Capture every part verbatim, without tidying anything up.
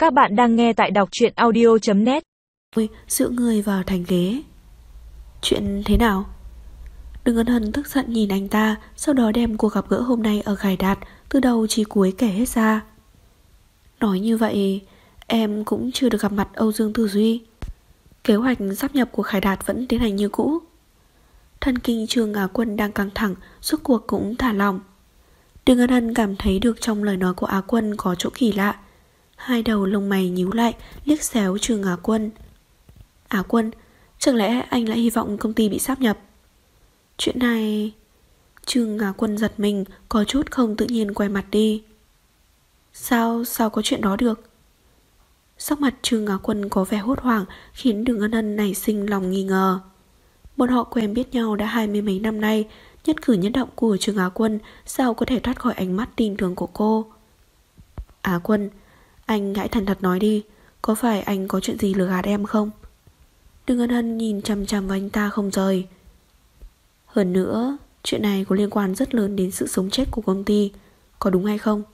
Các bạn đang nghe tại đọc truyện audio chấm net. Dựa người vào thành ghế. Chuyện thế nào? Đừng Ân Hân tức giận nhìn anh ta, sau đó đem cuộc gặp gỡ hôm nay ở Khải Đạt từ đầu chí cuối kể hết ra. Nói như vậy, em cũng chưa được gặp mặt Âu Dương Tử Duy. Kế hoạch sáp nhập của Khải Đạt vẫn tiến hành như cũ. Thần kinh Trương Á Quân đang căng thẳng, rốt cuộc cũng thả lỏng. Đừng Ân Hân cảm thấy được trong lời nói của Á Quân có chỗ kỳ lạ. Hai đầu lông mày nhíu lại, liếc xéo Trương Á Quân. Á Quân, chẳng lẽ anh lại hy vọng công ty bị sáp nhập? Chuyện này... Trương Á Quân giật mình, có chút không tự nhiên quay mặt đi. Sao, sao có chuyện đó được? Sắc mặt Trương Á Quân có vẻ hốt hoảng, khiến Đừng Ân Hân nảy sinh lòng nghi ngờ. Bọn họ quen biết nhau đã hai mươi mấy năm nay, nhất cử nhất động của Trương Á Quân sao có thể thoát khỏi ánh mắt tin tưởng của cô. Á Quân, anh hãy thành thật nói đi, có phải anh có chuyện gì lừa gạt em không? Đừng Ân Hân nhìn chằm chằm vào anh ta không rời. Hơn nữa, chuyện này có liên quan rất lớn đến sự sống chết của công ty, có đúng hay không?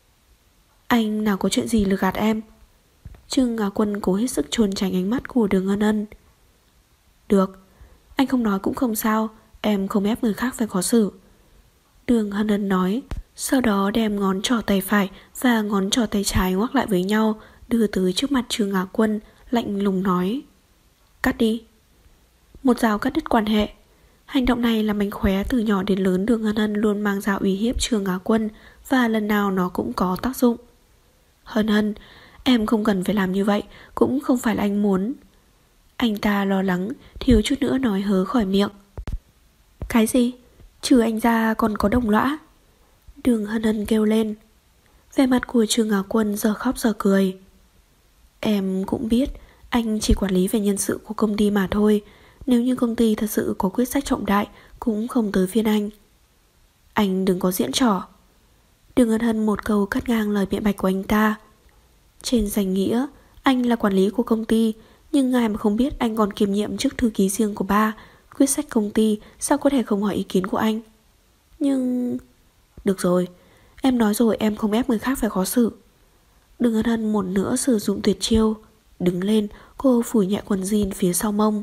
Anh nào có chuyện gì lừa gạt em? Trương Á Quân cố hết sức trốn tránh ánh mắt của Đường Ân Hân. Được, anh không nói cũng không sao, em không ép người khác phải khó xử. Đường Ân Hân nói, sau đó đem ngón trỏ tay phải và ngón trỏ tay trái ngoắc lại với nhau, đưa tới trước mặt Trương Á Quân, lạnh lùng nói. Cắt đi. Một dao cắt đứt quan hệ. Hành động này làm mánh khóe từ nhỏ đến lớn. Đường Ân Hân luôn mang dao uy hiếp Trương Á Quân, và lần nào nó cũng có tác dụng. Hân Hân, em không cần phải làm như vậy, cũng không phải là anh muốn. Anh ta lo lắng, thiếu chút nữa nói hớ khỏi miệng. Cái gì? Trừ anh ra còn có đồng lõa? Đường Hân Hân kêu lên. Vẻ mặt của Trương Á Quân giờ khóc giờ cười. Em cũng biết anh chỉ quản lý về nhân sự của công ty mà thôi. Nếu như công ty thật sự có quyết sách trọng đại, cũng không tới phiên anh. Anh đừng có diễn trò. Đường Ân Hân một câu cắt ngang lời biện bạch của anh ta. Trên danh nghĩa anh là quản lý của công ty, nhưng ngài mà không biết anh còn kiêm nhiệm chức thư ký riêng của ba. Quyết sách công ty sao có thể không hỏi ý kiến của anh? Nhưng... Được rồi, em nói rồi, em không ép người khác phải khó xử. Đường Ân Hân một nữa sử dụng tuyệt chiêu. Đứng lên, cô phủi nhẹ quần jean phía sau mông.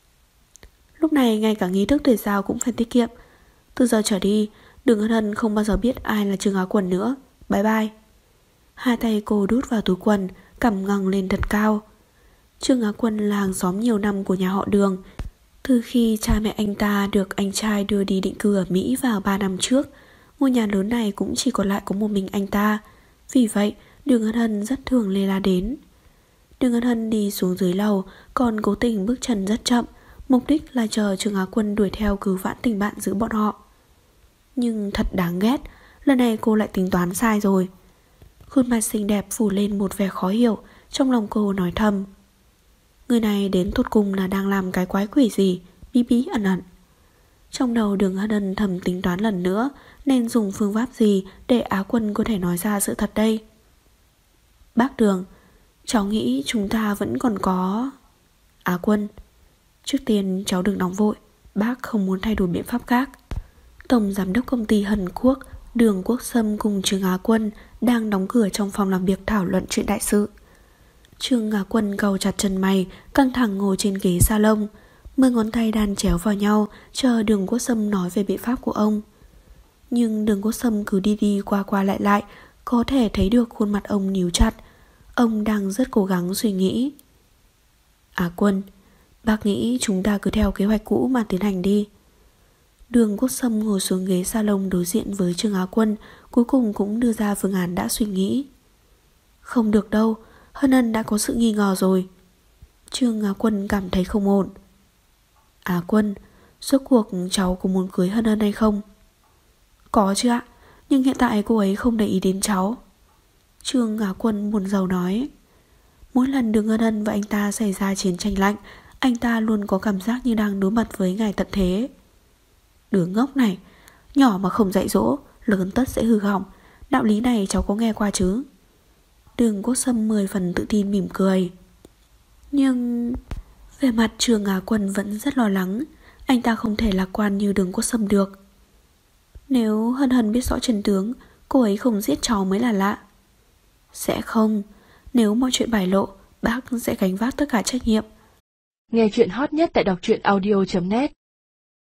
Lúc này ngay cả nghi thức tuyệt giao cũng phải tiết kiệm. Từ giờ trở đi, Đường Ân Hân không bao giờ biết ai là Trương Á Quân nữa. Bye bye. Hai tay cô đút vào túi quần, cằm ngẩng lên thật cao. Trương Á Quân là hàng xóm nhiều năm của nhà họ Đường. Từ khi cha mẹ anh ta được anh trai đưa đi định cư ở Mỹ vào ba năm trước, ngôi nhà lớn này cũng chỉ còn lại có một mình anh ta. Vì vậy, Đường Ân Hân rất thường lê la đến. Đường Ân Hân đi xuống dưới lầu, còn cố tình bước chân rất chậm, mục đích là chờ Trương Á Quân đuổi theo cứu vãn tình bạn giữa bọn họ. Nhưng thật đáng ghét, lần này cô lại tính toán sai rồi. Khuôn mặt xinh đẹp phủ lên một vẻ khó hiểu, trong lòng cô nói thầm. Người này đến tột cùng là đang làm cái quái quỷ gì, bí bí ẩn ẩn. Trong đầu Đường Ân Hân thầm tính toán lần nữa, nên dùng phương pháp gì để Á Quân có thể nói ra sự thật đây. Bác Đường, cháu nghĩ chúng ta vẫn còn có... Á Quân, trước tiên cháu đừng nóng vội, bác không muốn thay đổi biện pháp khác. Tổng giám đốc công ty Hân Quốc, Đường Quốc Sâm cùng Trương Á Quân đang đóng cửa trong phòng làm việc thảo luận chuyện đại sự. Trương Á Quân gầu chặt chân mày, căng thẳng ngồi trên ghế salon, mười ngón tay đan chéo vào nhau, chờ Đường Quốc Sâm nói về biện pháp của ông. Nhưng Đường Quốc Sâm cứ đi đi qua qua lại lại, có thể thấy được khuôn mặt ông níu chặt. Ông đang rất cố gắng suy nghĩ. Á Quân, bác nghĩ chúng ta cứ theo kế hoạch cũ mà tiến hành đi. Đường Quốc Sâm ngồi xuống ghế salon đối diện với Trương Á Quân, cuối cùng cũng đưa ra phương án đã suy nghĩ. Không được đâu, Hân Hân đã có sự nghi ngờ rồi. Trương Á Quân cảm thấy không ổn. Á Quân, rốt cuộc cháu có muốn cưới Hân Hân hay không? Có chứ ạ, nhưng hiện tại cô ấy không để ý đến cháu. Trương Á Quân buồn rầu nói. Mỗi lần Đường Ân Hân và anh ta xảy ra chiến tranh lạnh, anh ta luôn có cảm giác như đang đối mặt với ngài tận thế. Đứa ngốc này, nhỏ mà không dạy dỗ, lớn tất sẽ hư hỏng. Đạo lý này cháu có nghe qua chứ? Đường Quốc Sâm mười phần tự tin mỉm cười. Nhưng... Về mặt Trương Á Quân vẫn rất lo lắng. Anh ta không thể lạc quan như Đường Quốc Sâm được. Nếu Hân Hân biết rõ chân tướng, cô ấy không giết cháu mới là lạ. Sẽ không. Nếu mọi chuyện bại lộ, bác sẽ gánh vác tất cả trách nhiệm. Nghe chuyện hot nhất tại đọc truyện audio chấm net.